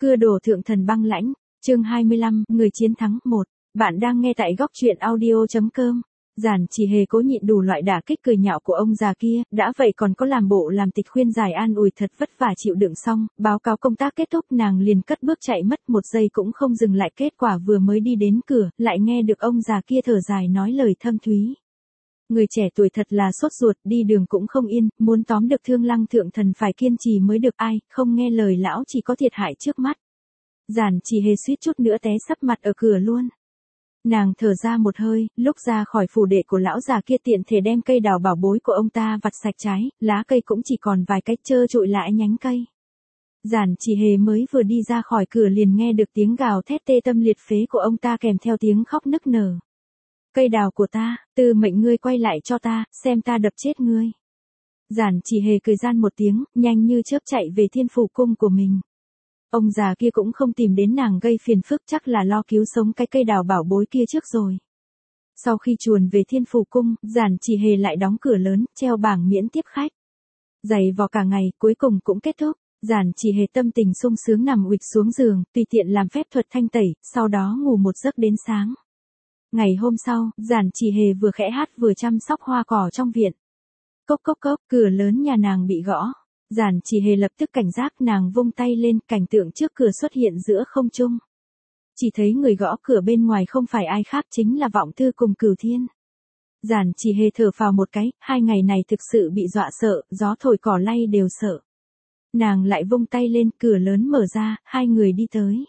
Cưa đổ thượng thần băng lãnh, chương 25, người chiến thắng 1. Bạn đang nghe tại góc truyện audio.com. Giản Chỉ Hề cố nhịn đủ loại đả kích cười nhạo của ông già kia, đã vậy còn có làm bộ làm tịch khuyên giải an ủi thật vất vả chịu đựng xong, báo cáo công tác kết thúc nàng liền cất bước chạy mất một giây cũng không dừng lại, kết quả vừa mới đi đến cửa, lại nghe được ông già kia thở dài nói lời thâm thúy. Người trẻ tuổi thật là sốt ruột, đi đường cũng không yên, muốn tóm được Thương Lăng thượng thần phải kiên trì mới được, ai, không nghe lời lão chỉ có thiệt hại trước mắt. Giản Chỉ Hề suýt chút nữa té sấp mặt ở cửa luôn. Nàng thở ra một hơi, lúc ra khỏi phủ đệ của lão già kia tiện thể đem cây đào bảo bối của ông ta vặt sạch trái, lá cây cũng chỉ còn vài cái trơ trụi lại nhánh cây. Giản Chỉ Hề mới vừa đi ra khỏi cửa liền nghe được tiếng gào thét tê tâm liệt phế của ông ta kèm theo tiếng khóc nức nở. Cây đào của ta, Tư Mệnh ngươi quay lại cho ta, xem ta đập chết ngươi. Giản Chỉ Hề cười gian một tiếng, nhanh như chớp chạy về Thiên Phủ cung của mình. Ông già kia cũng không tìm đến nàng gây phiền phức, chắc là lo cứu sống cái cây đào bảo bối kia trước rồi. Sau khi chuồn về Thiên Phủ cung, Giản Chỉ Hề lại đóng cửa lớn, treo bảng miễn tiếp khách. Giày vò cả ngày, cuối cùng cũng kết thúc. Giản Chỉ Hề tâm tình sung sướng nằm uịch xuống giường, tùy tiện làm phép thuật thanh tẩy, sau đó ngủ một giấc đến sáng. Ngày hôm sau, Giản Chỉ Hề vừa khẽ hát vừa chăm sóc hoa cỏ trong viện. Cốc cốc cốc, cửa lớn nhà nàng bị gõ. Giản Chỉ Hề lập tức cảnh giác, nàng vung tay lên, cảnh tượng trước cửa xuất hiện giữa không trung. Chỉ thấy người gõ cửa bên ngoài không phải ai khác chính là Vọng Thư cùng Cửu Thiên. Giản Chỉ Hề thở phào một cái, hai ngày này thực sự bị dọa sợ, gió thổi cỏ lay đều sợ. Nàng lại vung tay lên, cửa lớn mở ra, hai người đi tới.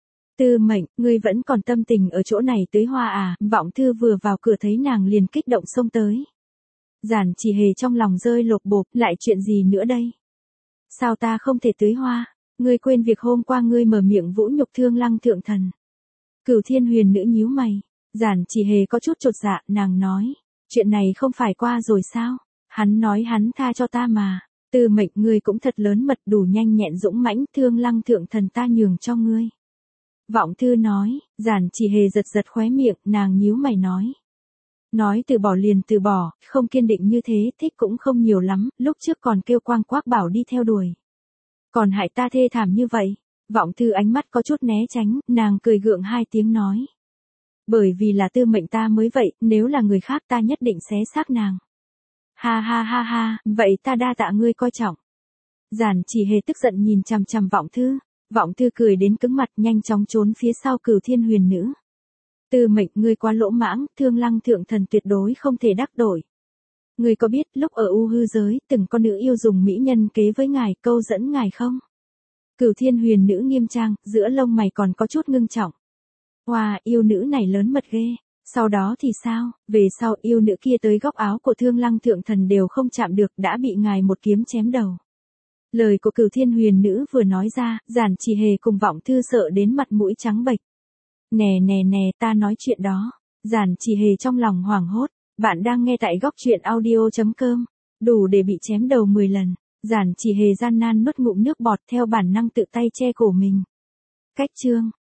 Tư Mệnh, ngươi vẫn còn tâm tình ở chỗ này tưới hoa à? Vọng Thư vừa vào cửa thấy nàng liền kích động xông tới. Giản Chỉ Hề trong lòng rơi lột bột, lại chuyện gì nữa đây? Sao ta không thể tưới hoa? Ngươi quên việc hôm qua ngươi mở miệng vũ nhục Thương Lăng thượng thần. Cửu Thiên huyền nữ nhíu mày. Giản Chỉ Hề có chút chột dạ, nàng nói, chuyện này không phải qua rồi sao? Hắn nói hắn tha cho ta mà. Tư Mệnh, ngươi cũng thật lớn mật, đủ nhanh nhẹn dũng mãnh, Thương Lăng thượng thần ta nhường cho ngươi. Vọng Thư nói. Giản Chỉ Hề giật giật khóe miệng, nàng nhíu mày nói. Nói từ bỏ liền từ bỏ, không kiên định như thế, thích cũng không nhiều lắm, lúc trước còn kêu quang quác bảo đi theo đuổi. Còn hại ta thê thảm như vậy. Vọng Thư ánh mắt có chút né tránh, nàng cười gượng hai tiếng nói. Bởi vì là Tư Mệnh ta mới vậy, nếu là người khác ta nhất định xé xác nàng. Ha ha ha ha, vậy ta đa tạ ngươi coi trọng. Giản Chỉ Hề tức giận nhìn chằm chằm Vọng Thư. Vọng Thư cười đến cứng mặt, nhanh chóng trốn phía sau Cửu Thiên huyền nữ. Tư Mệnh, ngươi quá lỗ mãng, Thương Lăng thượng thần tuyệt đối không thể đắc tội. Ngươi có biết lúc ở U Hư giới, từng có nữ yêu dùng mỹ nhân kế với ngài, câu dẫn ngài không? Cửu Thiên huyền nữ nghiêm trang, giữa lông mày còn có chút ngưng trọng. Wow, yêu nữ này lớn mật ghê. Sau đó thì sao? Về sau yêu nữ kia tới góc áo của Thương Lăng thượng thần đều không chạm được, đã bị ngài một kiếm chém đầu. Lời của Cửu Thiên huyền nữ vừa nói ra, Giản Chỉ Hề cùng Vọng Thư sợ đến mặt mũi trắng bệch. Nè nè nè, ta nói chuyện đó. Giản Chỉ Hề trong lòng hoảng hốt. Bạn đang nghe tại góc truyện audio.com. Đủ để bị chém đầu 10 lần. Giản Chỉ Hề gian nan nuốt ngụm nước bọt, theo bản năng tự tay che cổ mình. Cách chương.